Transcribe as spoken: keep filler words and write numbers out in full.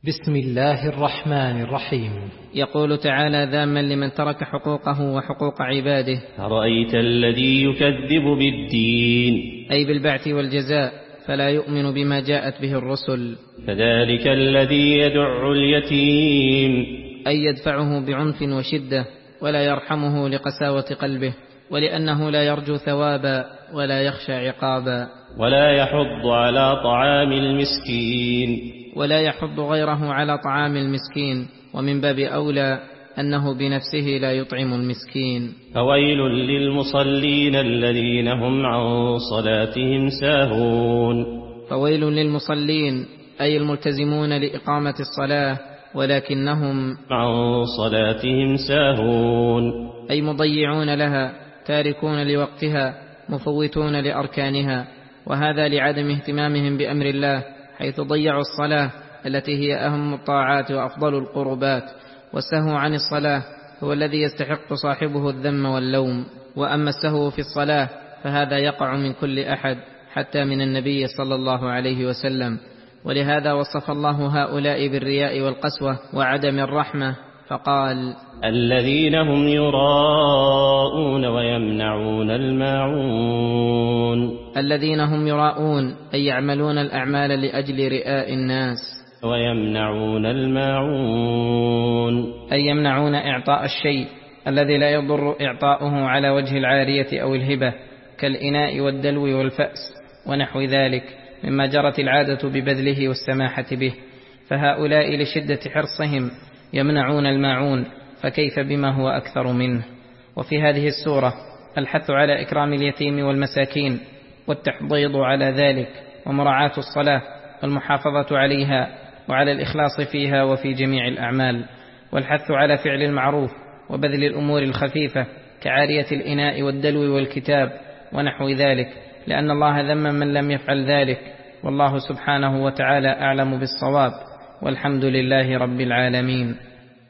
بسم الله الرحمن الرحيم. يقول تعالى ذاما لمن ترك حقوقه وحقوق عباده: أرأيت الذي يكذب بالدين، أي بالبعث والجزاء، فلا يؤمن بما جاءت به الرسل. فذلك الذي يدع اليتيم، أي يدفعه بعنف وشدة، ولا يرحمه لقساوة قلبه، ولأنه لا يرجو ثوابا ولا يخشى عقابا. ولا يحض على طعام المسكين، ولا يحض غيره على طعام المسكين، ومن باب أولى أنه بنفسه لا يطعم المسكين. فويل للمصلين الذين هم عن صلاتهم ساهون. فويل للمصلين أي الملتزمون لإقامة الصلاة ولكنهم عن صلاتهم ساهون، أي مضيعون لها، تاركون لوقتها، مفوتون لأركانها، وهذا لعدم اهتمامهم بأمر الله، حيث ضيعوا الصلاة التي هي أهم الطاعات وأفضل القربات. والسهو عن الصلاة هو الذي يستحق صاحبه الذم واللوم. وأما السهو في الصلاة فهذا يقع من كل أحد، حتى من النبي صلى الله عليه وسلم. ولهذا وصف الله هؤلاء بالرياء والقسوة وعدم الرحمة فقال: الذين هم يراءون ويمنعون الماعون. الذين هم يراءون أي يعملون الأعمال لأجل رئاء الناس. ويمنعون الماعون أي يمنعون إعطاء الشيء الذي لا يضر إعطاؤه على وجه العارية أو الهبة، كالإناء والدلو والفأس ونحو ذلك مما جرت العادة ببذله والسماحة به. فهؤلاء لشدة حرصهم يمنعون الماعون، فكيف بما هو أكثر منه. وفي هذه السورة الحث على إكرام اليتيم والمساكين، والتحضيض على ذلك، ومراعاة الصلاة والمحافظة عليها، وعلى الإخلاص فيها وفي جميع الأعمال، والحث على فعل المعروف وبذل الأمور الخفيفة كعارية الإناء والدلو والكتاب ونحو ذلك، لأن الله ذم من لم يفعل ذلك. والله سبحانه وتعالى أعلم بالصواب، والحمد لله رب العالمين.